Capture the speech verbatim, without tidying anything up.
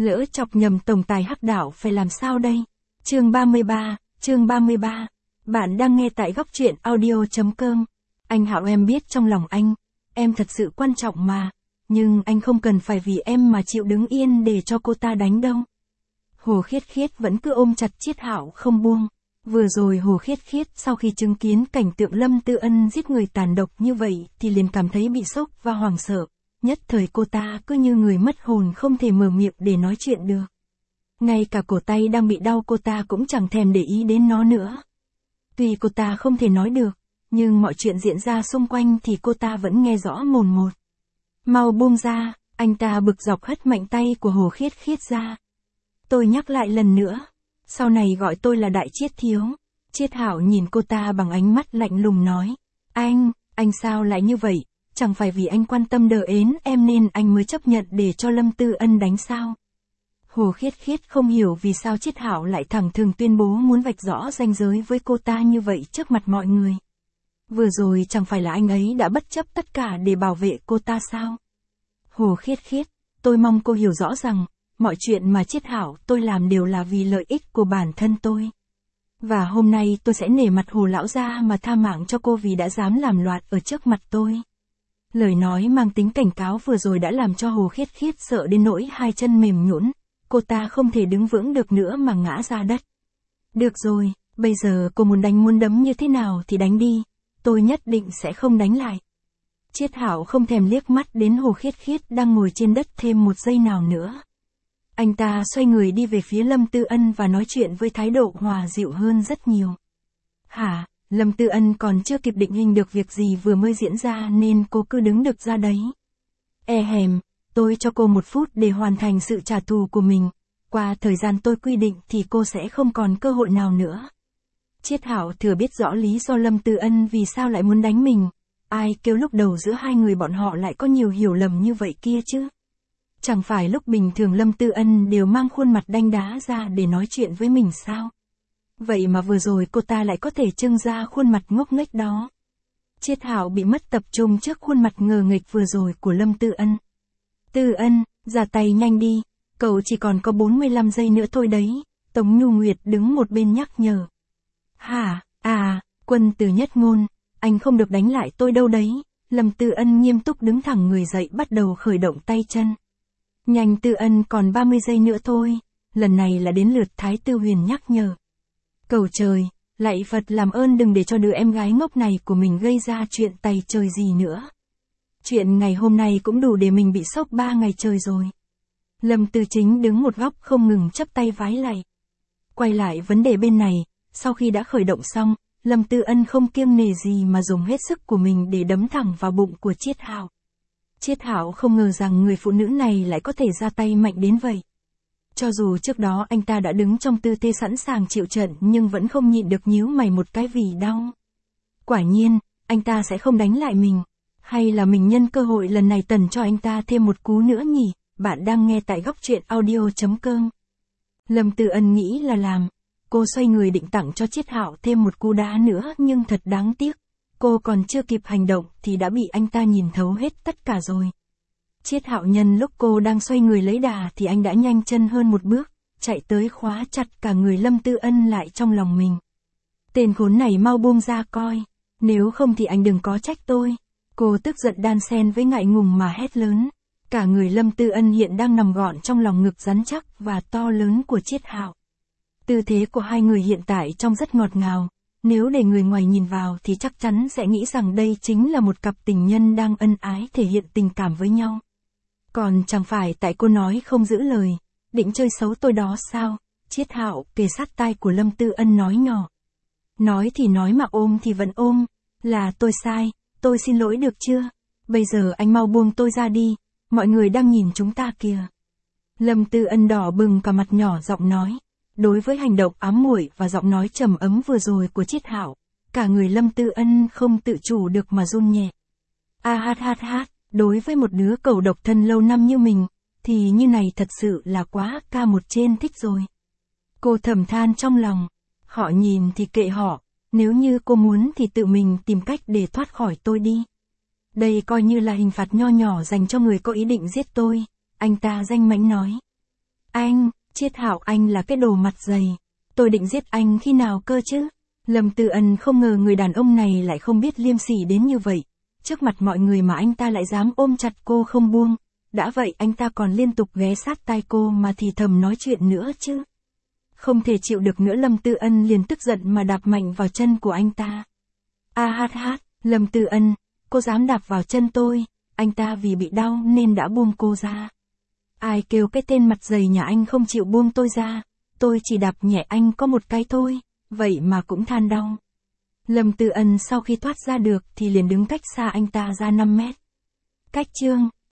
Lỡ chọc nhầm tổng tài hắc đạo phải làm sao đây? Chương ba mươi ba, chương ba mươi ba. Bạn đang nghe tại góc truyện audio chấm com. Anh Hạo, em biết trong lòng anh, em thật sự quan trọng mà, nhưng anh không cần phải vì em mà chịu đứng yên để cho cô ta đánh đâu. Hồ Khiết Khiết vẫn cứ ôm chặt Chiết Hạo không buông. Vừa rồi Hồ Khiết Khiết sau khi chứng kiến cảnh tượng Lâm Tư Ân giết người tàn độc như vậy thì liền cảm thấy bị sốc và hoảng sợ. Nhất thời cô ta cứ như người mất hồn, không thể mở miệng để nói chuyện được. Ngay cả cổ tay đang bị đau cô ta cũng chẳng thèm để ý đến nó nữa. Tuy cô ta không thể nói được, nhưng mọi chuyện diễn ra xung quanh thì cô ta vẫn nghe rõ mồn một. Mau buông ra, anh ta bực dọc hất mạnh tay của Hồ Khiết Khiết ra. Tôi nhắc lại lần nữa, sau này gọi tôi là Đại Chiết thiếu. Chiết Hạo nhìn cô ta bằng ánh mắt lạnh lùng nói. Anh, anh sao lại như vậy? Chẳng phải vì anh quan tâm đờ ến em nên anh mới chấp nhận để cho Lâm Tư Ân đánh sao? Hồ Khiết Khiết không hiểu vì sao Chiết Hạo lại thẳng thừng tuyên bố muốn vạch rõ ranh giới với cô ta như vậy trước mặt mọi người. Vừa rồi chẳng phải là anh ấy đã bất chấp tất cả để bảo vệ cô ta sao? Hồ Khiết Khiết, tôi mong cô hiểu rõ rằng, mọi chuyện mà Chiết Hạo tôi làm đều là vì lợi ích của bản thân tôi. Và hôm nay tôi sẽ nể mặt Hồ lão gia mà tha mạng cho cô vì đã dám làm loạn ở trước mặt tôi. Lời nói mang tính cảnh cáo vừa rồi đã làm cho Hồ Khiết Khiết sợ đến nỗi hai chân mềm nhũn, cô ta không thể đứng vững được nữa mà ngã ra đất. Được rồi, bây giờ cô muốn đánh muốn đấm như thế nào thì đánh đi, tôi nhất định sẽ không đánh lại. Chiết Hạo không thèm liếc mắt đến Hồ Khiết Khiết đang ngồi trên đất thêm một giây nào nữa. Anh ta xoay người đi về phía Lâm Tư Ân và nói chuyện với thái độ hòa dịu hơn rất nhiều. Hả? Lâm Tư Ân còn chưa kịp định hình được việc gì vừa mới diễn ra nên cô cứ đứng được ra đấy. E hèm, tôi cho cô một phút để hoàn thành sự trả thù của mình. Qua thời gian tôi quy định thì cô sẽ không còn cơ hội nào nữa. Chiết Hạo thừa biết rõ lý do Lâm Tư Ân vì sao lại muốn đánh mình. Ai kêu lúc đầu giữa hai người bọn họ lại có nhiều hiểu lầm như vậy kia chứ? Chẳng phải lúc bình thường Lâm Tư Ân đều mang khuôn mặt đanh đá ra để nói chuyện với mình sao? Vậy mà vừa rồi cô ta lại có thể trưng ra khuôn mặt ngốc nghếch đó. Chiết Hạo bị mất tập trung trước khuôn mặt ngờ nghệch vừa rồi của Lâm Tư Ân. Tư Ân, ra tay nhanh đi, cậu chỉ còn có bốn mươi lăm giây nữa thôi đấy, Tống Nhu Nguyệt đứng một bên nhắc nhở. Hả, à, Quân Tử Nhất Ngôn, anh không được đánh lại tôi đâu đấy. Lâm Tư Ân nghiêm túc đứng thẳng người dậy bắt đầu khởi động tay chân. Nhanh Tư Ân, còn ba mươi giây nữa thôi, lần này là đến lượt Thái Tư Huyền nhắc nhở. Cầu trời, lạy Phật làm ơn đừng để cho đứa em gái ngốc này của mình gây ra chuyện tày trời gì nữa. Chuyện ngày hôm nay cũng đủ để mình bị sốc ba ngày trời rồi. Lâm Tư Chính đứng một góc không ngừng chắp tay vái lạy. Quay lại vấn đề bên này, sau khi đã khởi động xong, Lâm Tư Ân không kiêng nể gì mà dùng hết sức của mình để đấm thẳng vào bụng của Chiết Hạo. Chiết Hạo không ngờ rằng người phụ nữ này lại có thể ra tay mạnh đến vậy. Cho dù trước đó anh ta đã đứng trong tư thế sẵn sàng chịu trận nhưng vẫn không nhịn được nhíu mày một cái vì đau. Quả nhiên, anh ta sẽ không đánh lại mình. Hay là mình nhân cơ hội lần này tần cho anh ta thêm một cú nữa nhỉ? Bạn đang nghe tại góc truyện audio chấm com. Lâm Tư Ân nghĩ là làm. Cô xoay người định tặng cho Chiết Hạo thêm một cú đá nữa nhưng thật đáng tiếc. Cô còn chưa kịp hành động thì đã bị anh ta nhìn thấu hết tất cả rồi. Chiết Hạo nhân lúc cô đang xoay người lấy đà thì anh đã nhanh chân hơn một bước, chạy tới khóa chặt cả người Lâm Tư Ân lại trong lòng mình. Tên khốn này mau buông ra coi, nếu không thì anh đừng có trách tôi. Cô tức giận đan xen với ngại ngùng mà hét lớn. Cả người Lâm Tư Ân hiện đang nằm gọn trong lòng ngực rắn chắc và to lớn của Chiết Hạo. Tư thế của hai người hiện tại trông rất ngọt ngào. Nếu để người ngoài nhìn vào thì chắc chắn sẽ nghĩ rằng đây chính là một cặp tình nhân đang ân ái thể hiện tình cảm với nhau. Còn chẳng phải tại cô nói không giữ lời, định chơi xấu tôi đó sao? Chiết Hạo kề sát tai của Lâm Tư Ân nói nhỏ. Nói thì nói mà ôm thì vẫn ôm, là tôi sai, tôi xin lỗi được chưa? Bây giờ anh mau buông tôi ra đi, mọi người đang nhìn chúng ta kìa. Lâm Tư Ân đỏ bừng cả mặt nhỏ giọng nói. Đối với hành động ám muội và giọng nói trầm ấm vừa rồi của Chiết Hạo, cả người Lâm Tư Ân không tự chủ được mà run nhẹ. A hát hát hát, đối với một đứa cẩu độc thân lâu năm như mình, thì như này thật sự là quá ca một trên thích rồi. Cô thầm than trong lòng, họ nhìn thì kệ họ, nếu như cô muốn thì tự mình tìm cách để thoát khỏi tôi đi. Đây coi như là hình phạt nho nhỏ dành cho người có ý định giết tôi, anh ta danh mãnh nói. Chiết Hạo anh là cái đồ mặt dày. Tôi định giết anh khi nào cơ chứ? Lâm Tư Ân không ngờ người đàn ông này lại không biết liêm sỉ đến như vậy. Trước mặt mọi người mà anh ta lại dám ôm chặt cô không buông. Đã vậy anh ta còn liên tục ghé sát tai cô mà thì thầm nói chuyện nữa chứ. Không thể chịu được nữa, Lâm Tư Ân liền tức giận mà đạp mạnh vào chân của anh ta. A hát hát, Lâm Tư Ân, cô dám đạp vào chân tôi. Anh ta vì bị đau nên đã buông cô ra. Ai kêu cái tên mặt dày nhà anh không chịu buông tôi ra. Tôi chỉ đạp nhẹ anh có một cái thôi, vậy mà cũng than đau. Lâm Tư Ân sau khi thoát ra được thì liền đứng cách xa anh ta ra năm mét. Cách chương